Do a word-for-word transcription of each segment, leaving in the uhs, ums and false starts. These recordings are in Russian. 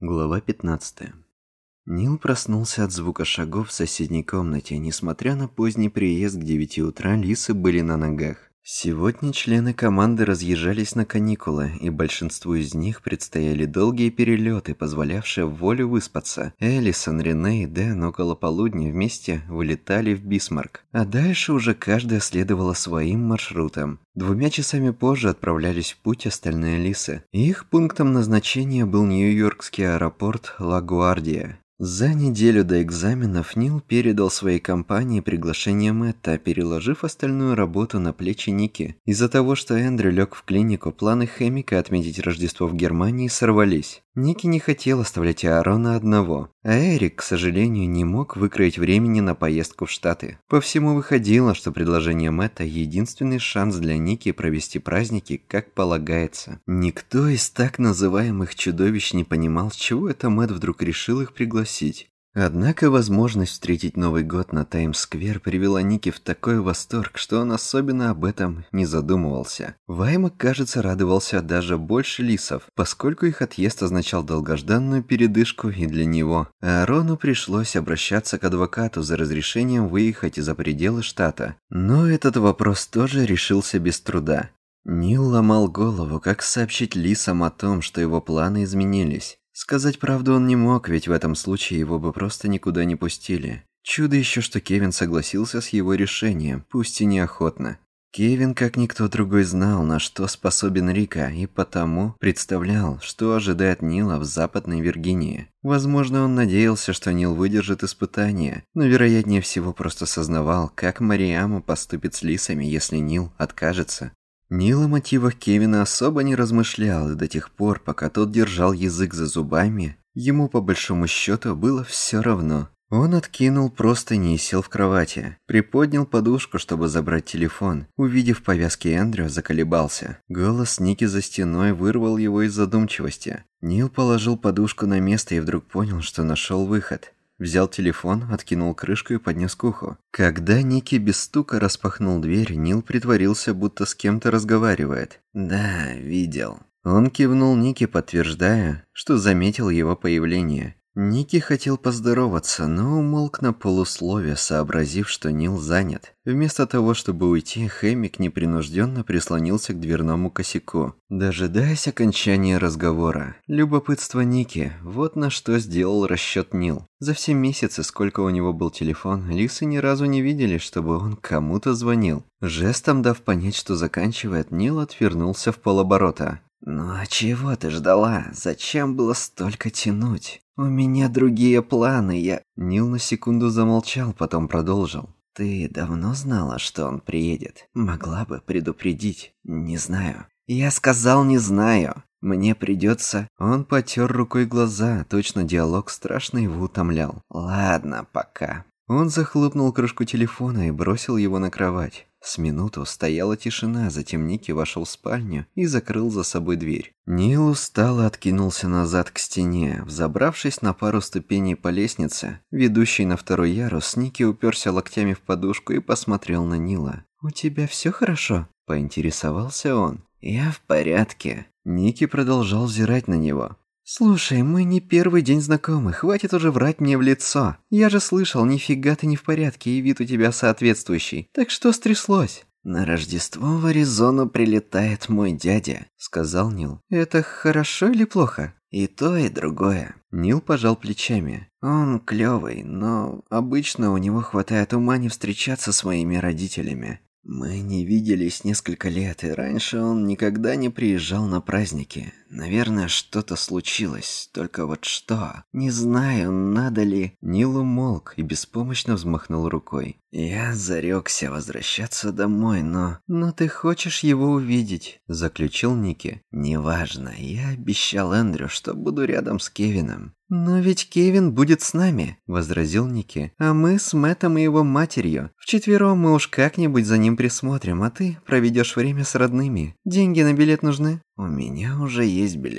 Глава пятнадцатая. Нил проснулся от звука шагов в соседней комнате. Несмотря на поздний приезд к девяти утра, лисы были на ногах. Сегодня члены команды разъезжались на каникулы, и большинству из них предстояли долгие перелеты, позволявшие в волю выспаться. Элисон, Рене и Дэн около полудня вместе вылетали в Бисмарк. А дальше уже каждая следовала своим маршрутам. Двумя часами позже отправлялись в путь остальные лисы. Их пунктом назначения был нью-йоркский аэропорт Ла-Гуардия. За неделю до экзаменов Нил передал своей компании приглашение Мэтта, переложив остальную работу на плечи Ники. Из-за того, что Эндрю лег в клинику, планы Хэмика отметить Рождество в Германии сорвались. Ники не хотел оставлять Аарона одного, а Эрик, к сожалению, не мог выкроить времени на поездку в Штаты. По всему выходило, что предложение Мэтта – единственный шанс для Ники провести праздники, как полагается. Никто из так называемых чудовищ не понимал, с чего это Мэтт вдруг решил их пригласить. Однако возможность встретить Новый год на Таймс-сквер привела Ники в такой восторг, что он особенно об этом не задумывался. Ваймак, кажется, радовался даже больше лисов, поскольку их отъезд означал долгожданную передышку и для него. Аарону пришлось обращаться к адвокату за разрешением выехать за пределы штата. Но этот вопрос тоже решился без труда. Нил ломал голову, как сообщить лисам о том, что его планы изменились. Сказать правду он не мог, ведь в этом случае его бы просто никуда не пустили. Чудо еще, что Кевин согласился с его решением, пусть и неохотно. Кевин, как никто другой, знал, на что способен Рика, и потому представлял, что ожидает Нила в Западной Виргинии. Возможно, он надеялся, что Нил выдержит испытание, но вероятнее всего просто сознавал, как Мариама поступит с лисами, если Нил откажется. Нил о мотивах Кевина особо не размышлял, и до тех пор, пока тот держал язык за зубами, ему по большому счету было все равно. Он откинул простыни и сел в кровати, приподнял подушку, чтобы забрать телефон. Увидев повязки Эндрю, заколебался. Голос Ники за стеной вырвал его из задумчивости. Нил положил подушку на место и вдруг понял, что нашел выход. Взял телефон, откинул крышку и поднес к уху. Когда Ники без стука распахнул дверь, Нил притворился, будто с кем-то разговаривает. «Да, видел». Он кивнул Ники, подтверждая, что заметил его появление. Ники хотел поздороваться, но умолк на полуслове, сообразив, что Нил занят. Вместо того, чтобы уйти, Хэмик непринужденно прислонился к дверному косяку, дожидаясь окончания разговора. Любопытство Ники – вот на что сделал расчет Нил. За все месяцы, сколько у него был телефон, лисы ни разу не видели, чтобы он кому-то звонил. Жестом дав понять, что заканчивает, Нил отвернулся в полоборота. «Ну а чего ты ждала? Зачем было столько тянуть? У меня другие планы, я...» Нил на секунду замолчал, потом продолжил. «Ты давно знала, что он приедет? Могла бы предупредить. Не знаю». «Я сказал, не знаю. Мне придется...» Он потер рукой глаза, точно диалог страшно его утомлял. «Ладно, пока». Он захлопнул крышку телефона и бросил его на кровать. С минуту стояла тишина, затем Ники вошел в спальню и закрыл за собой дверь. Нил устало откинулся назад к стене. Взобравшись на пару ступеней по лестнице, ведущей на второй ярус, Ники уперся локтями в подушку и посмотрел на Нила. «У тебя все хорошо?» – поинтересовался он. «Я в порядке». Ники продолжал взирать на него. «Слушай, мы не первый день знакомы, хватит уже врать мне в лицо. Я же слышал, нифига ты не в порядке, и вид у тебя соответствующий. Так что стряслось?» «На Рождество в Аризону прилетает мой дядя», — сказал Нил. «Это хорошо или плохо?» «И то, и другое». Нил пожал плечами. «Он клёвый, но обычно у него хватает ума не встречаться с моими родителями. Мы не виделись несколько лет, и раньше он никогда не приезжал на праздники. Наверное, что-то случилось, только вот что? Не знаю, надо ли...» Нил умолк и беспомощно взмахнул рукой. «Я зарекся возвращаться домой, но...» «Но ты хочешь его увидеть», — заключил Ники. «Неважно, я обещал Эндрю, что буду рядом с Кевином». «Но ведь Кевин будет с нами», — возразил Ники. «А мы с Мэттом и его матерью. Вчетвером мы уж как-нибудь за ним присмотрим, а ты проведешь время с родными. Деньги на билет нужны?» «У меня уже есть билет».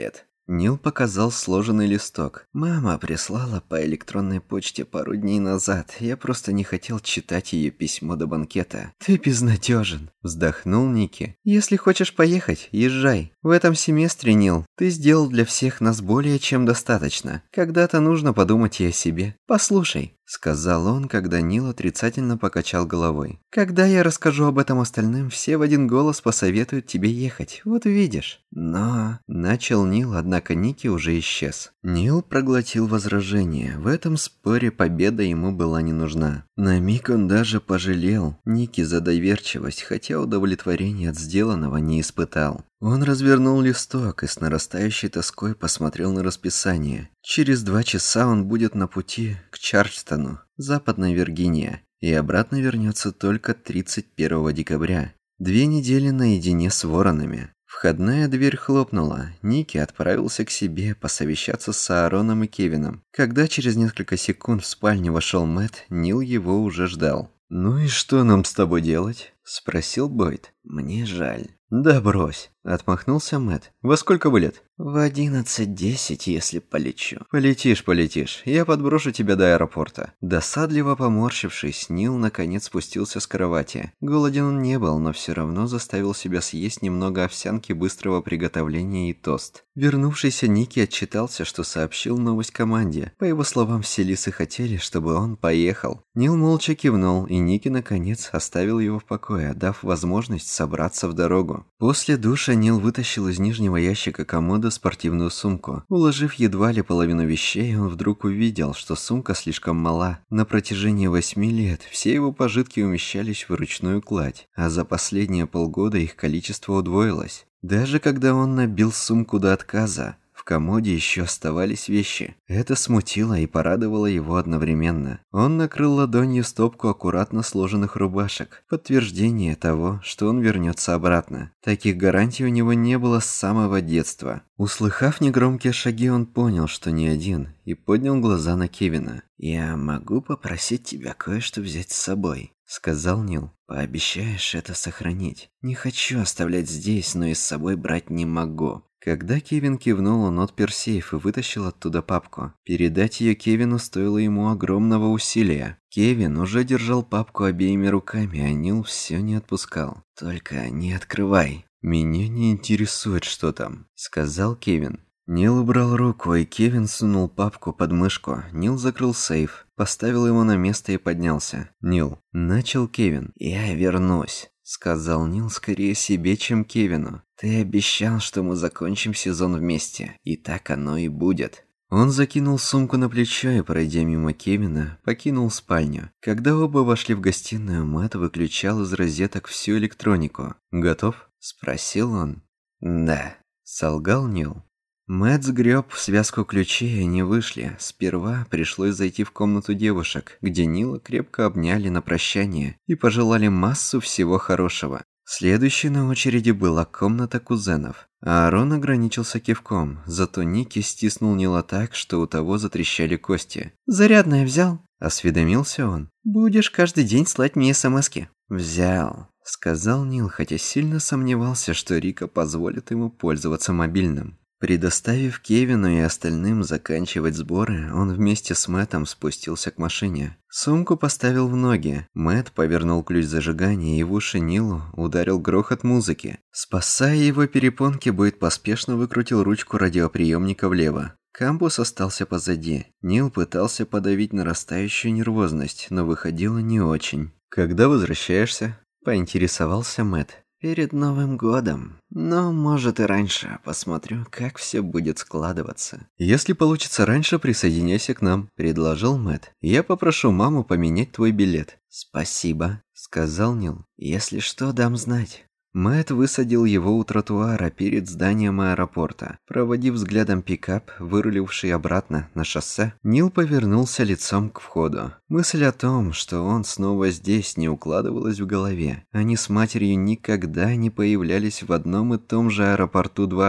Нил показал сложенный листок. «Мама прислала по электронной почте пару дней назад. Я просто не хотел читать ее письмо до банкета». «Ты безнадежен», – вздохнул Ники. «Если хочешь поехать, езжай. В этом семестре, Нил, ты сделал для всех нас более чем достаточно. Когда-то нужно подумать и о себе. Послушай», – сказал он, когда Нил отрицательно покачал головой. «Когда я расскажу об этом остальным, все в один голос посоветуют тебе ехать. Вот увидишь». «Но...» – начал Нил, однако Ники уже исчез. Нил проглотил возражение. В этом споре победа ему была не нужна. На миг он даже пожалел Ники за доверчивость, хотя удовлетворения от сделанного не испытал. Он развернул листок и с нарастающей тоской посмотрел на расписание. Через два часа он будет на пути к Чарльстону, Западная Виргиния, и обратно вернется только тридцать первого декабря. Две недели наедине с воронами. Входная дверь хлопнула. Ники отправился к себе посовещаться с Аароном и Кевином. Когда через несколько секунд в спальню вошел Мэтт, Нил его уже ждал. «Ну и что нам с тобой делать?» – спросил Бойд. «Мне жаль». «Да брось», – отмахнулся Мэтт. «Во сколько вылет?» «В одиннадцать десять, если полечу». «Полетишь, полетишь. Я подброшу тебя до аэропорта». Досадливо поморщившись, Нил наконец спустился с кровати. Голоден он не был, но все равно заставил себя съесть немного овсянки быстрого приготовления и тост. Вернувшийся Ники отчитался, что сообщил новость команде. По его словам, все лисы хотели, чтобы он поехал. Нил молча кивнул, и Ники наконец оставил его в покое, дав возможность собраться в дорогу. После душа Нил вытащил из нижнего ящика комода спортивную сумку. Уложив едва ли половину вещей, он вдруг увидел, что сумка слишком мала. На протяжении восьми лет все его пожитки умещались в ручную кладь, а за последние полгода их количество удвоилось. Даже когда он набил сумку до отказа, в комоде еще оставались вещи. Это смутило и порадовало его одновременно. Он накрыл ладонью стопку аккуратно сложенных рубашек. Подтверждение того, что он вернется обратно. Таких гарантий у него не было с самого детства. Услыхав негромкие шаги, он понял, что не один, и поднял глаза на Кевина. «Я могу попросить тебя кое-что взять с собой?» — сказал Нил. «Пообещаешь это сохранить? Не хочу оставлять здесь, но и с собой брать не могу». Когда Кевин кивнул, он отпер сейф и вытащил оттуда папку. Передать ее Кевину стоило ему огромного усилия. Кевин уже держал папку обеими руками, а Нил все не отпускал. «Только не открывай». «Меня не интересует, что там», — сказал Кевин. Нил убрал руку, и Кевин сунул папку под мышку. Нил закрыл сейф, поставил его на место и поднялся. «Нил», — начал Кевин. «Я вернусь», — сказал Нил скорее себе, чем Кевину. «Ты обещал, что мы закончим сезон вместе, и так оно и будет». Он закинул сумку на плечо и, пройдя мимо Кевина, покинул спальню. Когда оба вошли в гостиную, Мэтт выключал из розеток всю электронику. «Готов?» – спросил он. «Да», – солгал Нил. Мэтт сгреб связку ключей, и они вышли. Сперва пришлось зайти в комнату девушек, где Нила крепко обняли на прощание и пожелали массу всего хорошего. Следующей на очереди была комната кузенов. Аарон ограничился кивком, зато Ники стиснул Нила так, что у того затрещали кости. «Зарядное взял?» – осведомился он. «Будешь каждый день слать мне смски». «Взял», – сказал Нил, хотя сильно сомневался, что Рика позволит ему пользоваться мобильным. Предоставив Кевину и остальным заканчивать сборы, он вместе с Мэттом спустился к машине. Сумку поставил в ноги. Мэтт повернул ключ зажигания, и в уши Нилу ударил грохот музыки. Спасая его перепонки, Бойд поспешно выкрутил ручку радиоприемника влево. Кампус остался позади. Нил пытался подавить нарастающую нервозность, но выходило не очень. «Когда возвращаешься?» – поинтересовался Мэтт. «Перед Новым годом. Но, может, и раньше. Посмотрю, как все будет складываться». «Если получится раньше, присоединяйся к нам», – предложил Мэтт. «Я попрошу маму поменять твой билет». «Спасибо», – сказал Нил. «Если что, дам знать». Мэтт высадил его у тротуара перед зданием аэропорта. Проводив взглядом пикап, выруливший обратно на шоссе, Нил повернулся лицом к входу. Мысль о том, что он снова здесь, не укладывалась в голове. Они с матерью никогда не появлялись в одном и том же аэропорту дважды.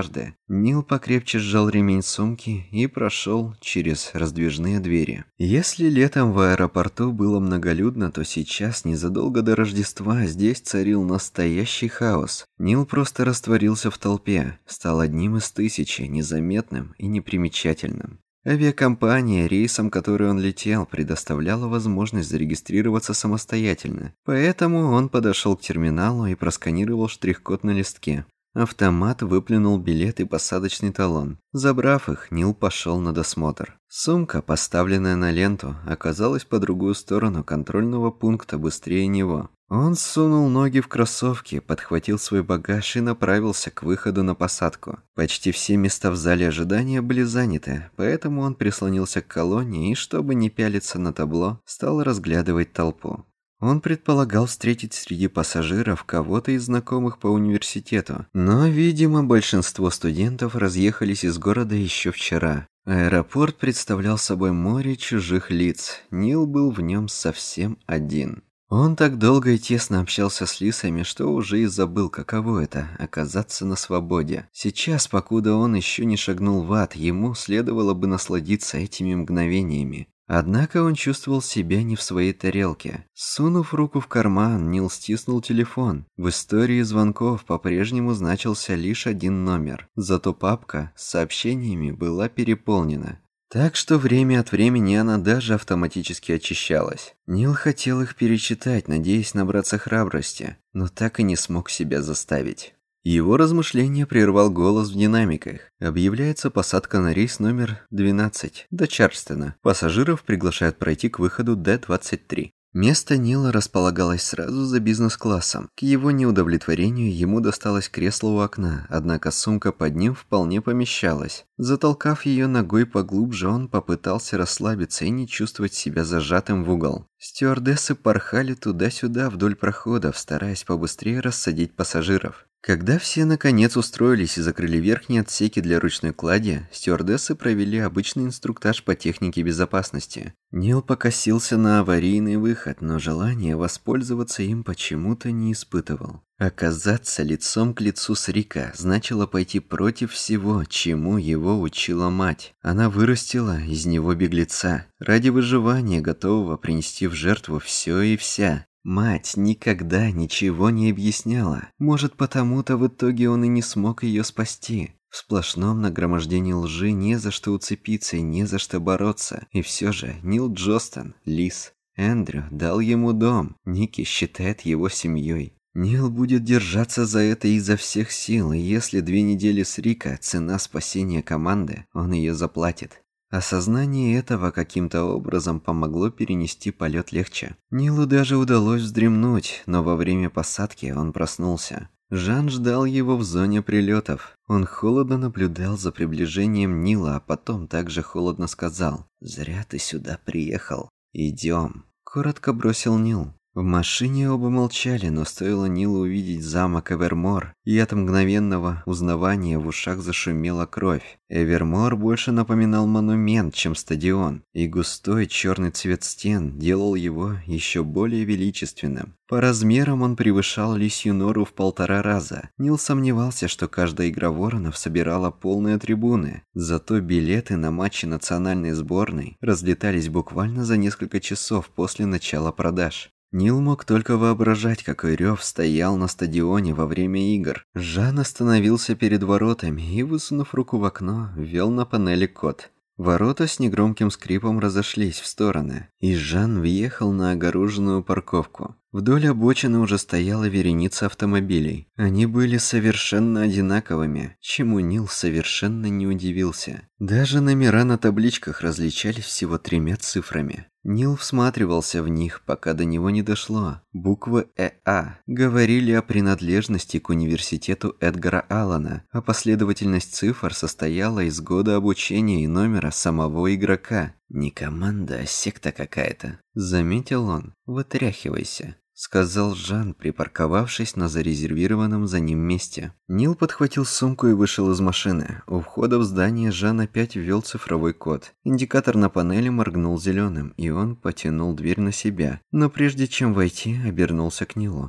Нил покрепче сжал ремень сумки и прошел через раздвижные двери. Если летом в аэропорту было многолюдно, то сейчас, незадолго до Рождества, здесь царил настоящий хаос. Нил просто растворился в толпе, стал одним из тысячи, незаметным и непримечательным. Авиакомпания, рейсом, который он летел, предоставляла возможность зарегистрироваться самостоятельно, поэтому он подошел к терминалу и просканировал штрих-код на листке. Автомат выплюнул билет и посадочный талон. Забрав их, Нил пошел на досмотр. Сумка, поставленная на ленту, оказалась по другую сторону контрольного пункта быстрее него. Он сунул ноги в кроссовки, подхватил свой багаж и направился к выходу на посадку. Почти все места в зале ожидания были заняты, поэтому он прислонился к колонне и, чтобы не пялиться на табло, стал разглядывать толпу. Он предполагал встретить среди пассажиров кого-то из знакомых по университету, но, видимо, большинство студентов разъехались из города еще вчера. Аэропорт представлял собой море чужих лиц, Нил был в нем совсем один. Он так долго и тесно общался с лисами, что уже и забыл, каково это – оказаться на свободе. Сейчас, покуда он еще не шагнул в ад, ему следовало бы насладиться этими мгновениями. Однако он чувствовал себя не в своей тарелке. Сунув руку в карман, Нил стиснул телефон. В истории звонков по-прежнему значился лишь один номер. Зато папка с сообщениями была переполнена. Так что время от времени она даже автоматически очищалась. Нил хотел их перечитать, надеясь набраться храбрости, но так и не смог себя заставить. Его размышления прервал голос в динамиках. Объявляется посадка на рейс номер двенадцать до Чарльстона. Пассажиров приглашают пройти к выходу Д двадцать три. Место Нила располагалось сразу за бизнес-классом. К его неудовлетворению ему досталось кресло у окна, однако сумка под ним вполне помещалась. Затолкав ее ногой поглубже, он попытался расслабиться и не чувствовать себя зажатым в угол. Стюардессы порхали туда-сюда вдоль проходов, стараясь побыстрее рассадить пассажиров. Когда все наконец устроились и закрыли верхние отсеки для ручной клади, стюардессы провели обычный инструктаж по технике безопасности. Нил покосился на аварийный выход, но желания воспользоваться им почему-то не испытывал. Оказаться лицом к лицу с Рико значило пойти против всего, чему его учила мать. Она вырастила из него беглеца, ради выживания готового принести в жертву все и вся. Мать никогда ничего не объясняла. Может, потому-то в итоге он и не смог ее спасти. В сплошном нагромождении лжи не за что уцепиться и не за что бороться. И все же Нил Джостон, Лис, Эндрю дал ему дом. Ники считает его семьей. Нил будет держаться за это изо всех сил, и если две недели с Рико – цена спасения команды, он ее заплатит. Осознание этого каким-то образом помогло перенести полет легче. Нилу даже удалось вздремнуть, но во время посадки он проснулся. Жан ждал его в зоне прилетов. Он холодно наблюдал за приближением Нила, а потом также холодно сказал: «Зря ты сюда приехал. Идем», – коротко бросил Нил. В машине оба молчали, но стоило Нилу увидеть замок Эвермор, и от мгновенного узнавания в ушах зашумела кровь. Эвермор больше напоминал монумент, чем стадион, и густой черный цвет стен делал его еще более величественным. По размерам он превышал Лисью нору в полтора раза. Нил сомневался, что каждая игра Воронов собирала полные трибуны, зато билеты на матчи национальной сборной разлетались буквально за несколько часов после начала продаж. Нил мог только воображать, какой рев стоял на стадионе во время игр. Жан остановился перед воротами и, высунув руку в окно, ввел на панели код. Ворота с негромким скрипом разошлись в стороны, и Жан въехал на огороженную парковку. Вдоль обочины уже стояла вереница автомобилей. Они были совершенно одинаковыми, чему Нил совершенно не удивился. Даже номера на табличках различались всего тремя цифрами. Нил всматривался в них, пока до него не дошло. Буквы Э А говорили о принадлежности к университету Эдгара Аллана, а последовательность цифр состояла из года обучения и номера самого игрока. «Не команда, а секта какая-то», — заметил он. «Вытряхивайся», — сказал Жан, припарковавшись на зарезервированном за ним месте. Нил подхватил сумку и вышел из машины. У входа в здание Жан опять ввел цифровой код. Индикатор на панели моргнул зеленым, и он потянул дверь на себя. Но прежде чем войти, обернулся к Нилу.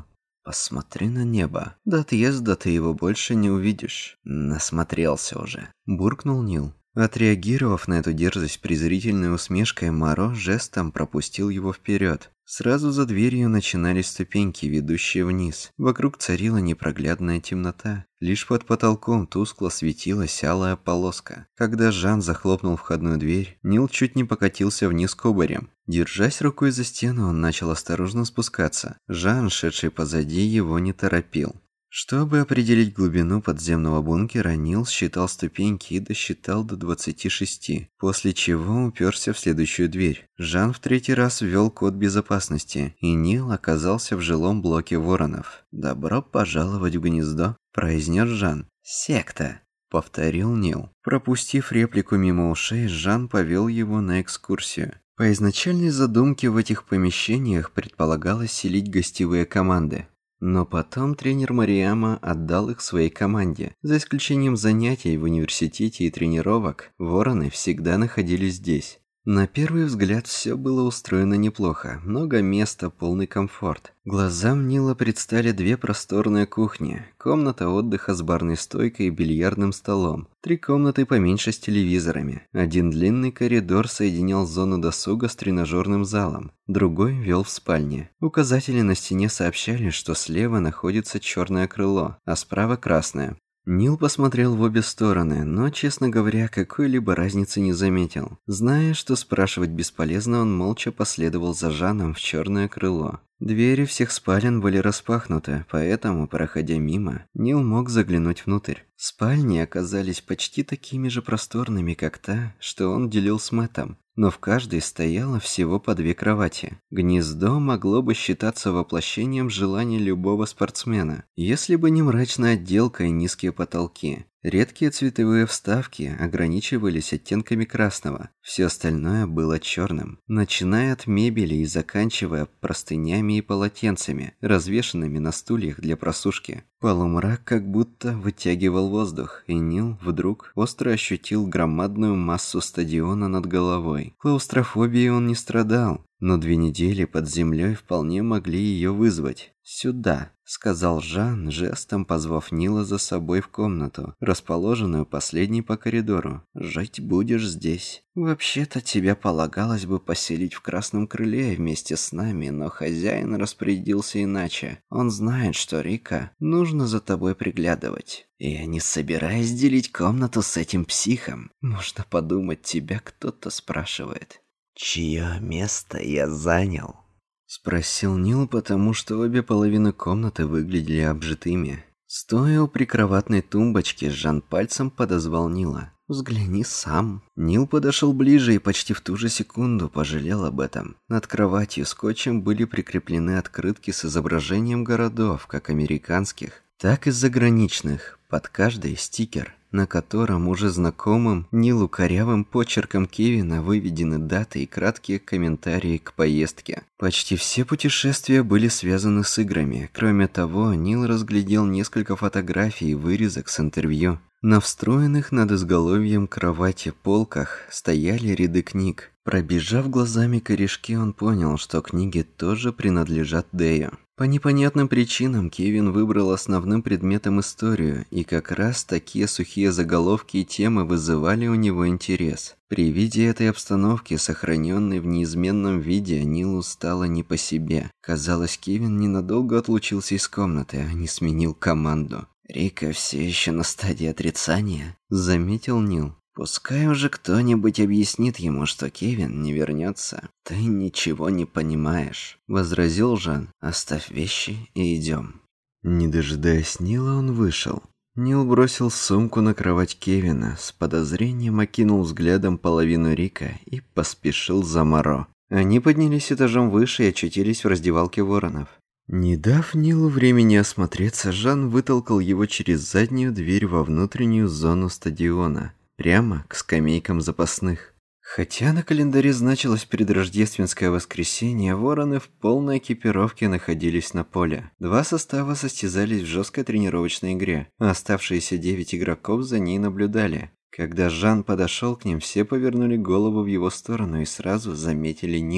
«Посмотри на небо. До отъезда ты его больше не увидишь». «Насмотрелся уже», – буркнул Нил. Отреагировав на эту дерзость презрительной усмешкой, Моро жестом пропустил его вперед. Сразу за дверью начинались ступеньки, ведущие вниз. Вокруг царила непроглядная темнота. Лишь под потолком тускло светилась алая полоска. Когда Жан захлопнул входную дверь, Нил чуть не покатился вниз кубарем. Держась рукой за стену, он начал осторожно спускаться. Жан, шедший позади, его не торопил. Чтобы определить глубину подземного бункера, Нил считал ступеньки и досчитал до двадцати шести, после чего уперся в следующую дверь. Жан в третий раз ввел код безопасности, и Нил оказался в жилом блоке воронов. «Добро пожаловать в гнездо», – произнес Жан. «Секта», – повторил Нил. Пропустив реплику мимо ушей, Жан повел его на экскурсию. По изначальной задумке в этих помещениях предполагалось селить гостевые команды. Но потом тренер Марияма отдал их своей команде. За исключением занятий в университете и тренировок, вороны всегда находились здесь. На первый взгляд все было устроено неплохо. Много места, полный комфорт. Глазам Нила предстали две просторные кухни, комната отдыха с барной стойкой и бильярдным столом, три комнаты поменьше с телевизорами. Один длинный коридор соединял зону досуга с тренажерным залом, другой вел в спальне. Указатели на стене сообщали, что слева находится черное крыло, а справа красное. Нил посмотрел в обе стороны, но, честно говоря, какой-либо разницы не заметил. Зная, что спрашивать бесполезно, он молча последовал за Жаном в черное крыло. Двери всех спален были распахнуты, поэтому, проходя мимо, Нил мог заглянуть внутрь. Спальни оказались почти такими же просторными, как та, что он делил с Мэттом. Но в каждой стояло всего по две кровати. Гнездо могло бы считаться воплощением желаний любого спортсмена, если бы не мрачная отделка и низкие потолки. Редкие цветовые вставки ограничивались оттенками красного, все остальное было черным, начиная от мебели и заканчивая простынями и полотенцами, развешанными на стульях для просушки. Полумрак как будто вытягивал воздух, и Нил вдруг остро ощутил громадную массу стадиона над головой. Клаустрофобией он не страдал, но две недели под землей вполне могли ее вызвать. «Сюда», — сказал Жан, жестом позвав Нила за собой в комнату, расположенную последней по коридору. «Жить будешь здесь. Вообще-то тебя полагалось бы поселить в Красном Крыле вместе с нами, но хозяин распорядился иначе. Он знает, что, Рика, нужно за тобой приглядывать. И я не собираюсь делить комнату с этим психом. Можно подумать, тебя кто-то спрашивает. Чье место я занял?» Спросил Нил, потому что обе половины комнаты выглядели обжитыми. Стоя у прикроватной тумбочки, Жан пальцем подозвал Нила. «Взгляни сам». Нил подошел ближе и почти в ту же секунду пожалел об этом. Над кроватью скотчем были прикреплены открытки с изображением городов, как американских, так и заграничных. Под каждой стикер, на котором уже знакомым Нилу корявым почерком Кевина выведены даты и краткие комментарии к поездке. Почти все путешествия были связаны с играми. Кроме того, Нил разглядел несколько фотографий и вырезок с интервью. На встроенных над изголовьем кровати полках стояли ряды книг. Пробежав глазами корешки, он понял, что книги тоже принадлежат Дэю. По непонятным причинам Кевин выбрал основным предметом историю, и как раз такие сухие заголовки и темы вызывали у него интерес. При виде этой обстановки, сохраненной в неизменном виде, Нилу стало не по себе. Казалось, Кевин ненадолго отлучился из комнаты, а не сменил команду. «Рика все еще на стадии отрицания», — заметил Нил. «Пускай уже кто-нибудь объяснит ему, что Кевин не вернется. Ты ничего не понимаешь», — возразил Жан. «Оставь вещи и идем». Не дожидаясь Нила, он вышел. Нил бросил сумку на кровать Кевина, с подозрением окинул взглядом половину Рика и поспешил за Моро. Они поднялись этажом выше и очутились в раздевалке воронов. Не дав Нилу времени осмотреться, Жан вытолкал его через заднюю дверь во внутреннюю зону стадиона, прямо к скамейкам запасных. Хотя на календаре значилось предрождественское воскресенье, вороны в полной экипировке находились на поле. Два состава состязались в жесткой тренировочной игре, а оставшиеся девять игроков за ней наблюдали. Когда Жан подошел к ним, все повернули голову в его сторону и сразу заметили Нила.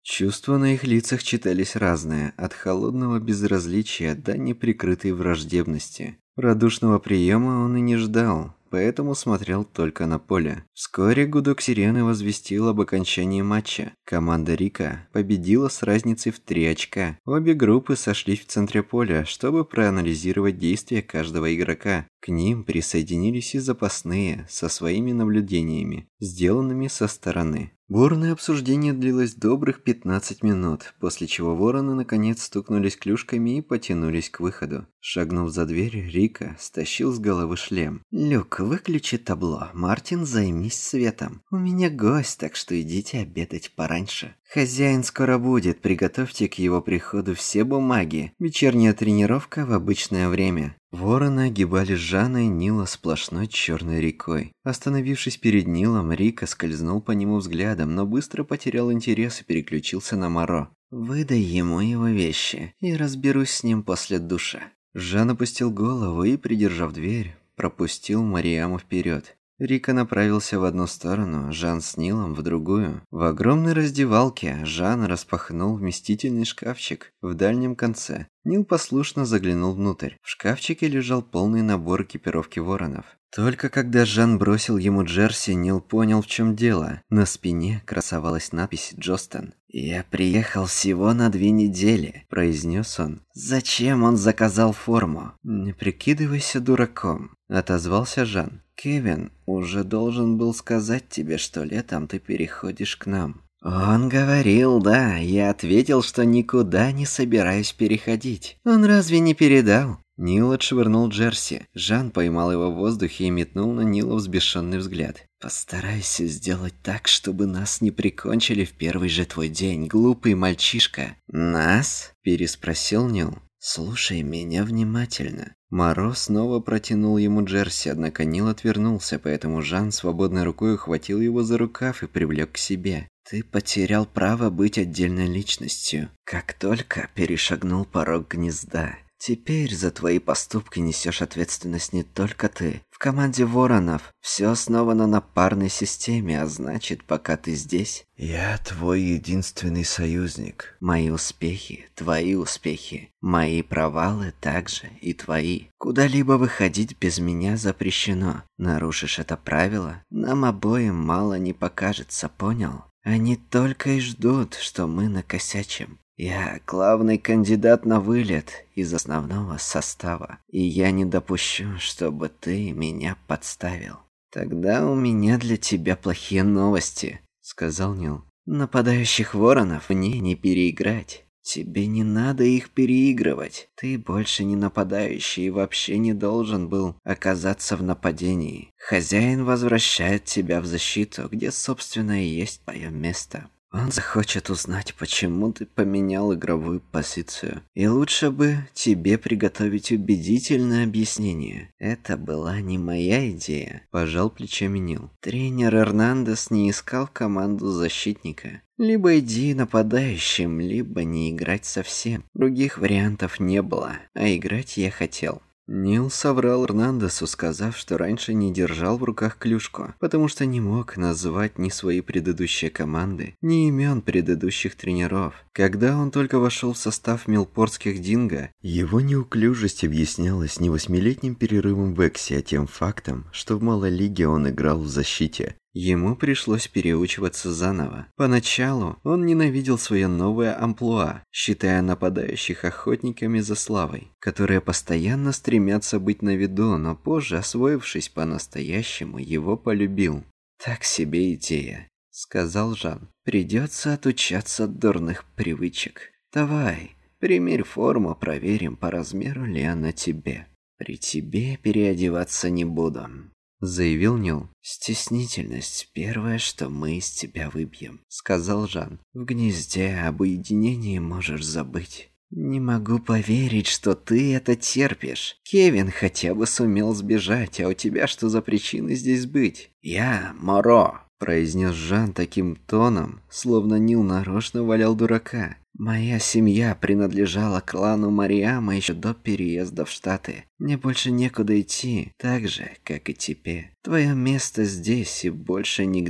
Чувства на их лицах читались разные, от холодного безразличия до неприкрытой враждебности. Радушного приема он и не ждал, поэтому смотрел только на поле. Вскоре гудок сирены возвестил об окончании матча. Команда Рика победила с разницей в три очка. Обе группы сошлись в центре поля, чтобы проанализировать действия каждого игрока. К ним присоединились и запасные со своими наблюдениями, сделанными со стороны. Бурное обсуждение длилось добрых пятнадцать минут, после чего вороны наконец стукнулись клюшками и потянулись к выходу. Шагнув за дверь, Рика стащил с головы шлем. «Люк, выключи табло. Мартин, займись светом. У меня гость, так что идите обедать пораньше. Хозяин скоро будет, приготовьте к его приходу все бумаги. Вечерняя тренировка в обычное время». Вороны огибали Жана и Нила сплошной черной рекой. Остановившись перед Нилом, Рика скользнул по нему взглядом, но быстро потерял интерес и переключился на Моро. «Выдай ему его вещи, и разберусь с ним после душа». Жан опустил голову и, придержав дверь, пропустил Мариаму вперед. Рика направился в одну сторону, Жан с Нилом в другую. В огромной раздевалке Жан распахнул вместительный шкафчик в дальнем конце. Нил послушно заглянул внутрь. В шкафчике лежал полный набор экипировки воронов. Только когда Жан бросил ему джерси, Нил понял, в чем дело. На спине красовалась надпись «Джостон». «Я приехал всего на две недели», – произнес он. «Зачем он заказал форму?» «Не прикидывайся дураком», – отозвался Жан. «Кевин уже должен был сказать тебе, что летом ты переходишь к нам». «Он говорил, да. Я ответил, что никуда не собираюсь переходить. Он разве не передал?» Нил отшвырнул джерси. Жан поймал его в воздухе и метнул на Нила взбешенный взгляд. «Постарайся сделать так, чтобы нас не прикончили в первый же твой день, глупый мальчишка». «Нас?» – переспросил Нил. «Слушай меня внимательно». Моро снова протянул ему джерси, однако Нил отвернулся, поэтому Жан свободной рукой ухватил его за рукав и привлек к себе. «Ты потерял право быть отдельной личностью, как только перешагнул порог гнезда. Теперь за твои поступки несешь ответственность не только ты. В команде воронов все основано на парной системе, а значит, пока ты здесь, я твой единственный союзник. Мои успехи – твои успехи. Мои провалы также и твои. Куда-либо выходить без меня запрещено. Нарушишь это правило, нам обоим мало не покажется, понял? Они только и ждут, что мы накосячим. Я главный кандидат на вылет из основного состава, и я не допущу, чтобы ты меня подставил. Тогда у меня для тебя плохие новости, сказал Нил. Нападающих воронов мне не переиграть. Тебе не надо их переигрывать. Ты больше не нападающий и вообще не должен был оказаться в нападении. Хозяин возвращает тебя в защиту, где, собственно, и есть твое место. Он захочет узнать, почему ты поменял игровую позицию. И лучше бы тебе приготовить убедительное объяснение. Это была не моя идея, пожал плечами Нил. Тренер Эрнандес не искал команду защитника. Либо иди нападающим, либо не играть совсем. Других вариантов не было, а играть я хотел. Нил соврал Эрнандесу, сказав, что раньше не держал в руках клюшку, потому что не мог назвать ни свои предыдущие команды, ни имен предыдущих тренеров. Когда он только вошел в состав милпортских динго, его неуклюжесть объяснялась не восьмилетним перерывом в Эксе, а тем фактом, что в малой лиге он играл в защите. Ему пришлось переучиваться заново. Поначалу он ненавидел свое новое амплуа, считая нападающих охотниками за славой, которые постоянно стремятся быть на виду, но позже, освоившись по-настоящему, его полюбил. «Так себе идея», — сказал Жан. «Придется отучаться от дурных привычек. Давай, примерь форму, проверим, по размеру ли она тебе. При тебе переодеваться не буду», — заявил Нил. «Стеснительность – первое, что мы из тебя выбьем», – сказал Жан. «В гнезде об уединении можешь забыть». «Не могу поверить, что ты это терпишь. Кевин хотя бы сумел сбежать, а у тебя что за причины здесь быть?» «Я Моро», – произнес Жан таким тоном, словно Нил нарочно валял дурака. «Моя семья принадлежала клану Мариама еще до переезда в Штаты. Мне больше некуда идти, так же, как и тебе. Твое место здесь и больше нигде.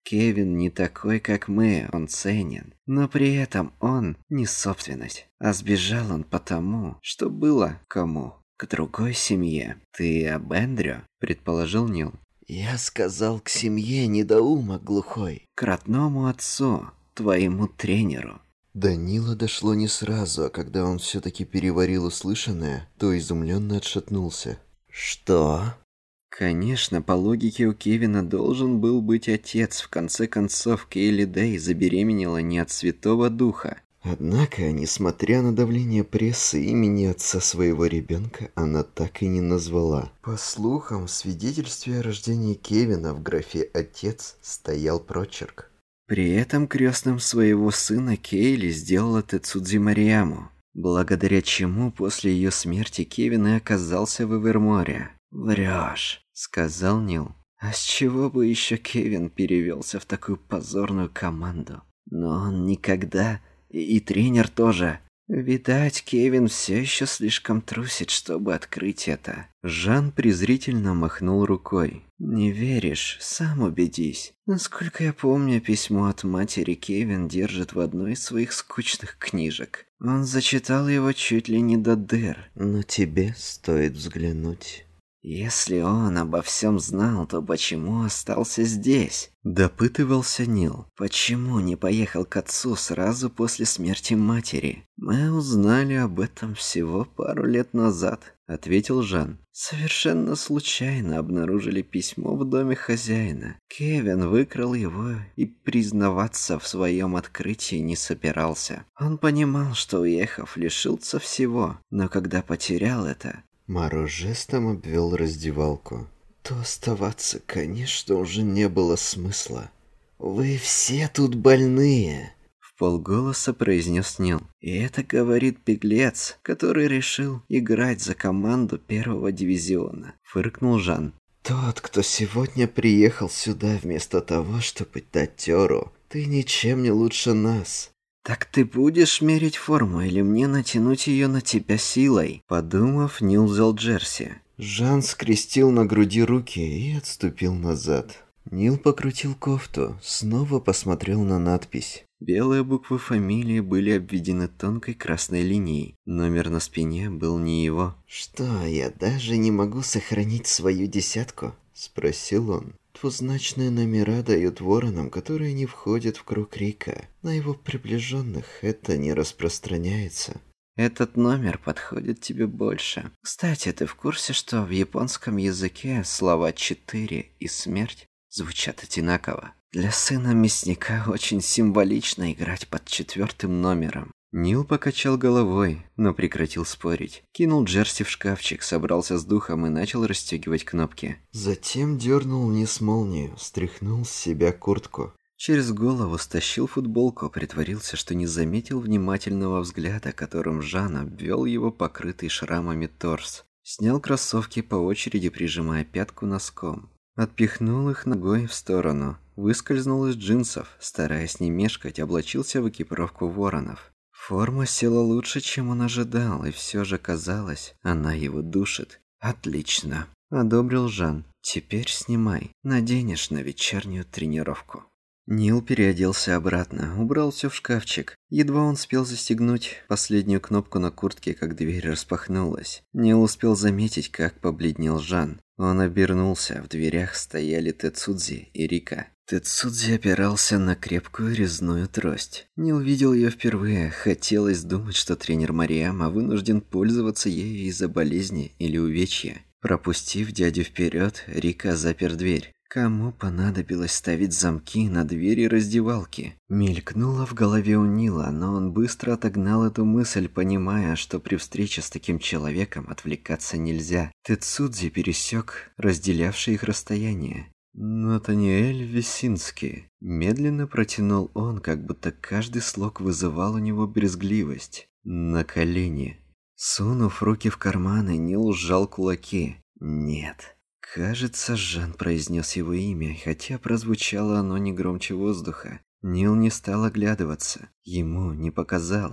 Кевин не такой, как мы, он ценен. Но при этом он не собственность. А сбежал он потому, что было кому. К другой семье. Ты об Эндрю? Предположил Нил. Я сказал к семье недоумок глухой. К родному отцу, твоему тренеру. До Нила дошло не сразу, а когда он все-таки переварил услышанное, то изумленно отшатнулся. Что? Конечно, по логике у Кевина должен был быть отец. В конце концов, Кейли Дэй забеременела не от Святого Духа. Однако, несмотря на давление прессы, имени отца своего ребенка она так и не назвала. По слухам, в свидетельстве о рождении Кевина в графе «Отец» стоял прочерк. При этом крестным своего сына Кейли сделала Тецудзи Марияму, благодаря чему после ее смерти Кевин и оказался в Эверморе. «Врешь», — сказал Нил. «А с чего бы еще Кевин перевелся в такую позорную команду? Но он никогда... И, и тренер тоже. Видать, Кевин все еще слишком трусит, чтобы открыть это». Жан презрительно махнул рукой. «Не веришь? Сам убедись. Насколько я помню, письмо от матери Кевин держит в одной из своих скучных книжек. Он зачитал его чуть ли не до дыр. Но тебе стоит взглянуть». «Если он обо всем знал, то почему остался здесь?» Допытывался Нил. «Почему не поехал к отцу сразу после смерти матери?» «Мы узнали об этом всего пару лет назад», — ответил Жан. «Совершенно случайно обнаружили письмо в доме хозяина. Кевин выкрал его и признаваться в своем открытии не собирался. Он понимал, что, уехав, лишился всего, но когда потерял это...» Маро жестом обвел раздевалку. То оставаться, конечно, уже не было смысла. «Вы все тут больные!» Вполголоса произнес Нил. «И это говорит беглец, который решил играть за команду первого дивизиона», — фыркнул Жан. «Тот, кто сегодня приехал сюда вместо того, чтобы дать Тёру, ты ничем не лучше нас». «Так ты будешь мерить форму или мне натянуть ее на тебя силой?» Подумав, Нил взял джерси. Жан скрестил на груди руки и отступил назад. Нил покрутил кофту, снова посмотрел на надпись. Белые буквы фамилии были обведены тонкой красной линией. Номер на спине был не его. «Что, я даже не могу сохранить свою десятку?» – спросил он. Двузначные номера дают воронам, которые не входят в круг Рика. На его приближенных это не распространяется. Этот номер подходит тебе больше. Кстати, ты в курсе, что в японском языке слова «четыре» и «смерть» звучат одинаково? Для сына мясника очень символично играть под четвертым номером. Нил покачал головой, но прекратил спорить. Кинул джерси в шкафчик, собрался с духом и начал расстегивать кнопки. Затем дернул вниз молнию, стряхнул с себя куртку. Через голову стащил футболку, притворился, что не заметил внимательного взгляда, которым Жан обвел его покрытый шрамами торс. Снял кроссовки по очереди, прижимая пятку носком. Отпихнул их ногой в сторону. Выскользнул из джинсов, стараясь не мешкать, облачился в экипировку воронов. Форма села лучше, чем он ожидал, и все же казалось, она его душит. «Отлично», — одобрил Жан. «Теперь снимай, наденешь на вечернюю тренировку». Нил переоделся обратно, убрал все в шкафчик. Едва он успел застегнуть последнюю кнопку на куртке, как дверь распахнулась. Нил успел заметить, как побледнел Жан. Он обернулся, в дверях стояли Тецудзи и Рика. Тецудзи опирался на крепкую резную трость. Нил видел ее впервые. Хотелось думать, что тренер Марияма вынужден пользоваться ею из-за болезни или увечья. Пропустив дядю вперед, Рика запер дверь. Кому понадобилось ставить замки на двери раздевалки? Мелькнуло в голове у Нила, но он быстро отогнал эту мысль, понимая, что при встрече с таким человеком отвлекаться нельзя. Тецудзи пересек разделявшее их расстояние. «Натаниэль Весинский», — медленно протянул он, как будто каждый слог вызывал у него брезгливость. «На колени». Сунув руки в карманы, Нил сжал кулаки. «Нет». Кажется, Жан произнес его имя, хотя прозвучало оно не громче воздуха. Нил не стал оглядываться. Ему не показалось.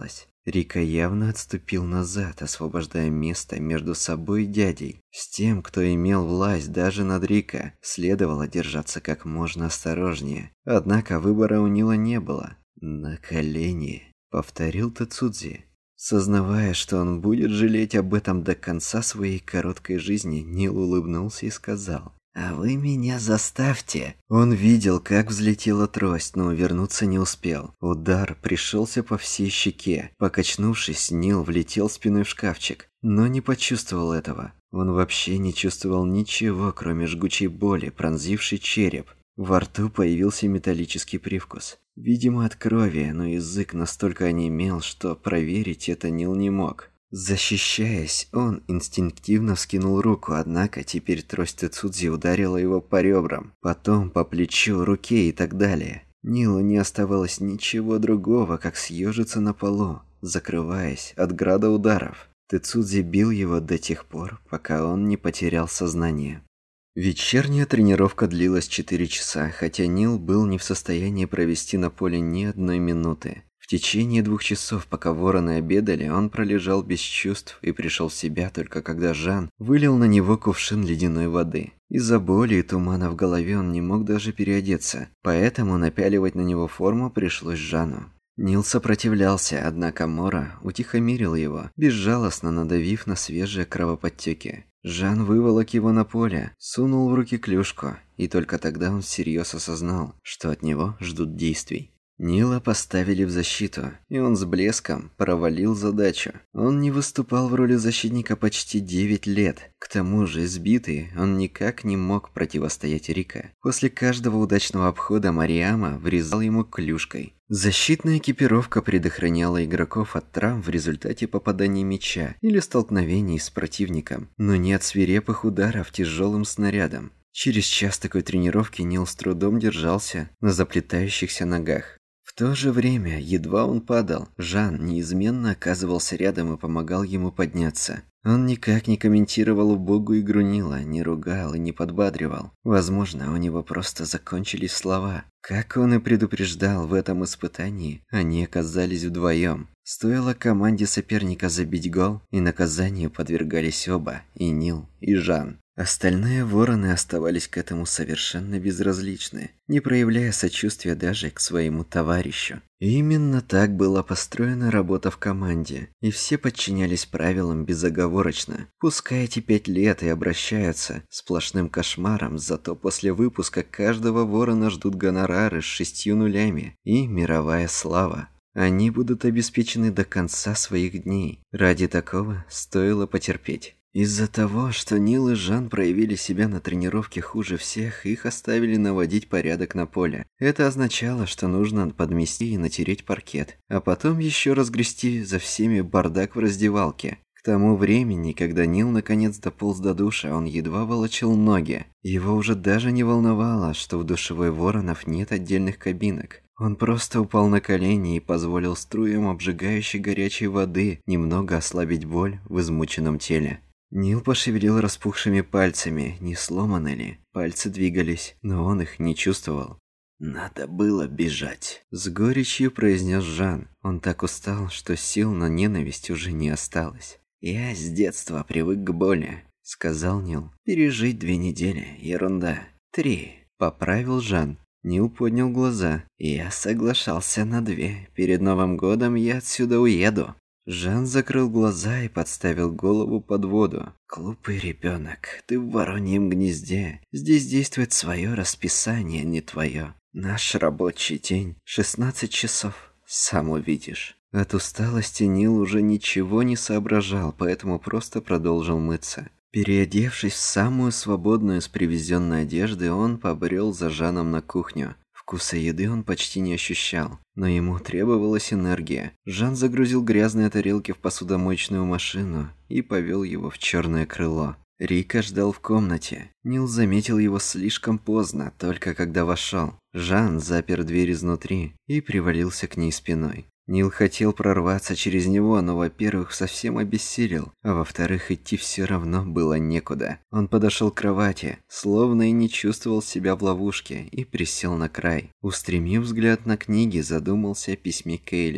Рика явно отступил назад, освобождая место между собой и дядей. С тем, кто имел власть даже над Рика, следовало держаться как можно осторожнее. Однако выбора у Нила не было. «На колени», — повторил Тацудзи. Сознавая, что он будет жалеть об этом до конца своей короткой жизни, Нил улыбнулся и сказал: «А вы меня заставьте». Он видел, как взлетела трость, но увернуться не успел. Удар пришелся по всей щеке. Покачнувшись, Нил влетел спиной в шкафчик, но не почувствовал этого. Он вообще не чувствовал ничего, кроме жгучей боли, пронзившей череп. Во рту появился металлический привкус. Видимо, от крови, но язык настолько онемел, что проверить это Нил не мог. Защищаясь, он инстинктивно вскинул руку, однако теперь трость Тацудзи ударила его по ребрам, потом по плечу, руке и так далее. Нилу не оставалось ничего другого, как съежиться на полу, закрываясь от града ударов. Тацудзи бил его до тех пор, пока он не потерял сознание. Вечерняя тренировка длилась четыре часа, хотя Нил был не в состоянии провести на поле ни одной минуты. В течение двух часов, пока вороны обедали, он пролежал без чувств и пришел в себя только когда Жан вылил на него кувшин ледяной воды. Из-за боли и тумана в голове он не мог даже переодеться, поэтому напяливать на него форму пришлось Жану. Нил сопротивлялся, однако Мора утихомирил его, безжалостно надавив на свежие кровоподтеки. Жан выволок его на поле, сунул в руки клюшку, и только тогда он всерьез осознал, что от него ждут действий. Нила поставили в защиту, и он с блеском провалил задачу. Он не выступал в роли защитника почти девять лет. К тому же, избитый, он никак не мог противостоять Рика. После каждого удачного обхода Марияма врезал ему клюшкой. Защитная экипировка предохраняла игроков от травм в результате попадания мяча или столкновений с противником, но не от свирепых ударов тяжелым снарядом. Через час такой тренировки Нил с трудом держался на заплетающихся ногах. В то же время, едва он падал, Жан неизменно оказывался рядом и помогал ему подняться. Он никак не комментировал убогую игру Нила, не ругал и не подбадривал. Возможно, у него просто закончились слова. Как он и предупреждал, в этом испытании они оказались вдвоем. Стоило команде соперника забить гол, и наказанию подвергались оба, и Нил, и Жан. Остальные вороны оставались к этому совершенно безразличны, не проявляя сочувствия даже к своему товарищу. И именно так была построена работа в команде, и все подчинялись правилам безоговорочно. Пускай эти пять лет и обращаются сплошным кошмаром, зато после выпуска каждого ворона ждут гонорары с шестью нулями и мировая слава. Они будут обеспечены до конца своих дней. Ради такого стоило потерпеть. Из-за того, что Нил и Жан проявили себя на тренировке хуже всех, их оставили наводить порядок на поле. Это означало, что нужно подмести и натереть паркет, а потом еще разгрести за всеми бардак в раздевалке. К тому времени, когда Нил наконец дополз до душа, он едва волочил ноги. Его уже даже не волновало, что в душевой Воронов нет отдельных кабинок. Он просто упал на колени и позволил струям обжигающей горячей воды немного ослабить боль в измученном теле. Нил пошевелил распухшими пальцами, не сломаны ли. Пальцы двигались, но он их не чувствовал. «Надо было бежать», — с горечью произнес Жан. Он так устал, что сил на ненависть уже не осталось. «Я с детства привык к боли», — сказал Нил. «Пережить две недели — ерунда. Три», — поправил Жан. Нил поднял глаза. «Я соглашался на две. Перед Новым годом я отсюда уеду». Жан закрыл глаза и подставил голову под воду. «Глупый ребенок, ты в вороньем гнезде. Здесь действует свое расписание, не твое. Наш рабочий день — шестнадцать часов. Сам увидишь». От усталости Нил уже ничего не соображал, поэтому просто продолжил мыться. Переодевшись в самую свободную из привезенной одежды, он побрел за Жаном на кухню. Вкуса еды он почти не ощущал, но ему требовалась энергия. Жан загрузил грязные тарелки в посудомоечную машину и повел его в черное крыло. Рика ждал в комнате. Нил заметил его слишком поздно, только когда вошел. Жан запер дверь изнутри и привалился к ней спиной. Нил хотел прорваться через него, но, во-первых, совсем обессилел, а во-вторых, идти все равно было некуда. Он подошел к кровати, словно и не чувствовал себя в ловушке, и присел на край. Устремив взгляд на книги, задумался о письме Кейли.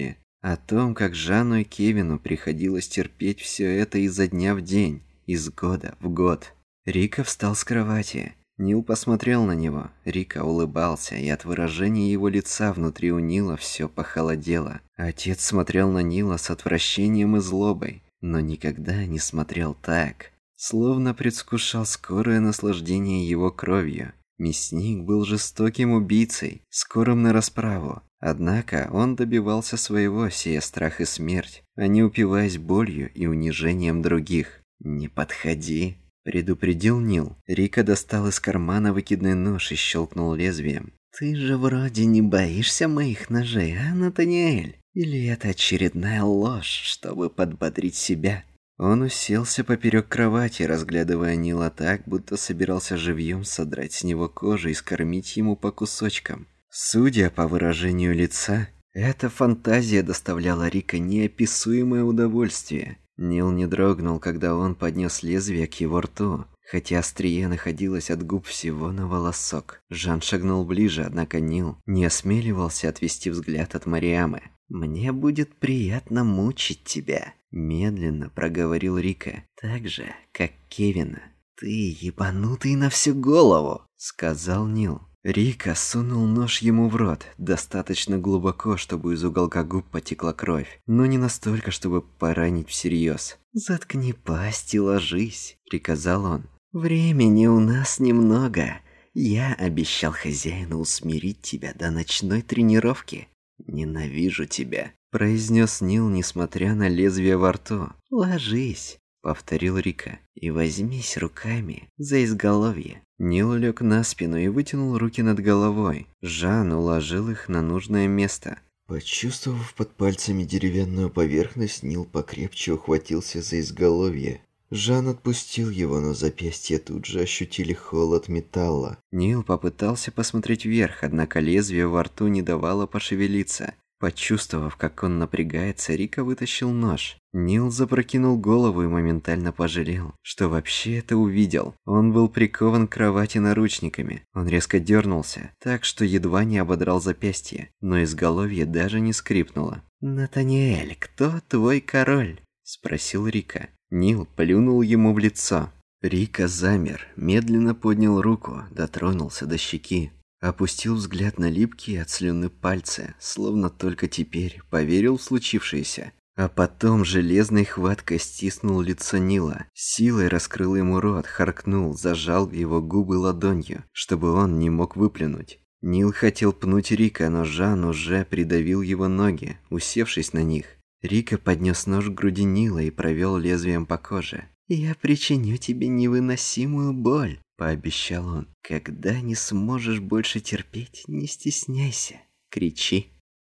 О том, как Жанну и Кевину приходилось терпеть все это изо дня в день, из года в год. Рика встал с кровати. Нил посмотрел на него. Рика улыбался, и от выражения его лица внутри у Нила все похолодело. Отец смотрел на Нила с отвращением и злобой, но никогда не смотрел так, словно предвкушал скорое наслаждение его кровью. Мясник был жестоким убийцей, скорым на расправу. Однако он добивался своего, сея страх и смерть, а не упиваясь болью и унижением других. «Не подходи», – предупредил Нил. Рика достал из кармана выкидной нож и щелкнул лезвием. «Ты же вроде не боишься моих ножей, а, Натаниэль? Или это очередная ложь, чтобы подбодрить себя?» Он уселся поперек кровати, разглядывая Нила так, будто собирался живьем содрать с него кожу и скормить ему по кусочкам. Судя по выражению лица, эта фантазия доставляла Рика неописуемое удовольствие. Нил не дрогнул, когда он поднес лезвие к его рту, хотя острие находилось от губ всего на волосок. Жан шагнул ближе, однако Нил не осмеливался отвести взгляд от Мариамы. «Мне будет приятно мучить тебя», – медленно проговорил Рика, так же, как Кевина. «Ты ебанутый на всю голову», – сказал Нил. Рика сунул нож ему в рот, достаточно глубоко, чтобы из уголка губ потекла кровь, но не настолько, чтобы поранить всерьез. «Заткни пасть и ложись», – приказал он. «Времени у нас немного. Я обещал хозяину усмирить тебя до ночной тренировки». «Ненавижу тебя», – произнес Нил, несмотря на лезвие во рту. «Ложись», – повторил Рика, – «и возьмись руками за изголовье». Нил лег на спину и вытянул руки над головой. Жан уложил их на нужное место. Почувствовав под пальцами деревянную поверхность, Нил покрепче ухватился за изголовье. Жан отпустил его, но запястья тут же ощутили холод металла. Нил попытался посмотреть вверх, однако лезвие во рту не давало пошевелиться. Почувствовав, как он напрягается, Рика вытащил нож. Нил запрокинул голову и моментально пожалел, что вообще это увидел. Он был прикован к кровати наручниками. Он резко дернулся, так что едва не ободрал запястье, но изголовье даже не скрипнуло. «Натаниэль, кто твой король?» – спросил Рика. Нил плюнул ему в лицо. Рика замер, медленно поднял руку, дотронулся до щеки. Опустил взгляд на липкие от слюны пальцы, словно только теперь поверил в случившееся. А потом железной хваткой стиснул лицо Нила, силой раскрыл ему рот, харкнул, зажал его губы ладонью, чтобы он не мог выплюнуть. Нил хотел пнуть Рика, но Жан уже придавил его ноги, усевшись на них. Рика поднес нож к груди Нила и провел лезвием по коже. «Я причиню тебе невыносимую боль», – пообещал он. «Когда не сможешь больше терпеть, не стесняйся. Кричи».